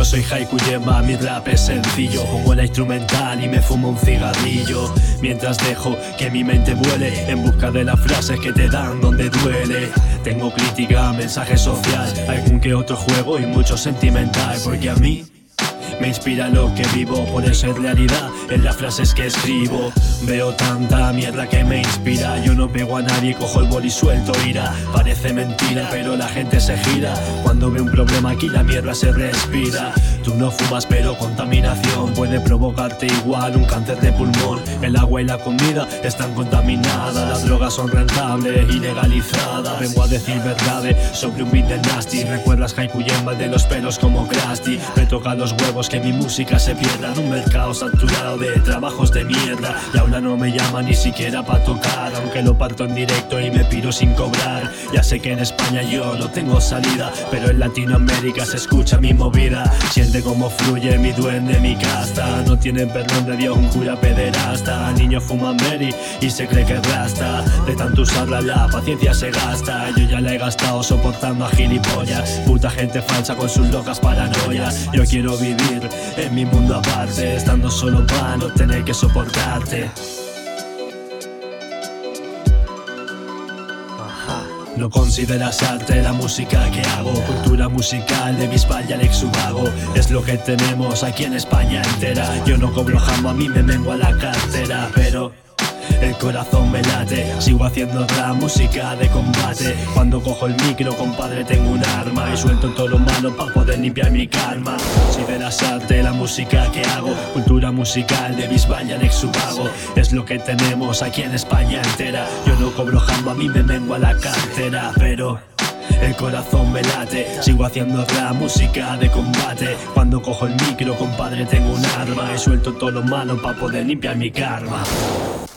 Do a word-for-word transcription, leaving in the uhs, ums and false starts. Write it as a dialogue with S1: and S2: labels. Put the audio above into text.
S1: Yo soy Haiku Yemba, mi rap es sencillo. Pongo la instrumental y me fumo un cigarrillo, mientras dejo que mi mente vuele en busca de las frases que te dan donde duele. Tengo crítica, mensaje social, algún que otro juego y mucho sentimental, porque a mí me inspira lo que vivo, por eso es realidad en las frases que escribo. Veo tanta mierda que me inspira. Yo no pego a nadie, cojo el boli y suelto ira. Parece mentira, pero la gente se gira cuando ve un problema, aquí la mierda se respira. Tú no fumas, pero contaminación puede provocarte igual un cáncer de pulmón. El agua y la comida están contaminadas, las drogas son rentables y legalizadas. Vengo a decir verdades sobre un beat del nasty. ¿Recuerdas Haiku Yemba, de los pelos como Krusty? Me toca los huevos que mi música se pierda en un mercado saturado de trabajos de mierda. Y ahora no me llama ni siquiera pa' tocar, aunque lo parto en directo y me piro sin cobrar. Ya sé que en España yo no tengo salida, pero en Latinoamérica se escucha mi movida. Siente cómo fluye mi duende, mi casta. No tienen perdón de Dios un cura pederasta. Niños fuman Mary y se cree que rasta. De tanto usarla la paciencia se gasta. Yo ya la he gastado soportando a gilipollas. Puta gente falsa con sus locas paranoias. Yo quiero vivir en mi mundo aparte, estando solo para no tener que soportarte. No consideras arte la música que hago, cultura musical de Bisbal y Alex Ubago. Es lo que tenemos aquí en España entera. Yo no cobro jambo, a mí me mengo a la cartera, pero el corazón me late, sigo haciendo rap, música de combate. Cuando cojo el micro, compadre, tengo un arma y suelto todo lo malo para poder limpiar mi karma. Consideras arte la música que hago, cultura musical de Bisbal y Alex Ubago. Es lo que tenemos aquí en España entera. Yo no cobro jambo, a mí me mengo a la cartera, pero el corazón me late, sigo haciendo rap, música de combate. Cuando cojo el micro, compadre, tengo un arma y suelto todo lo malo para poder limpiar mi karma.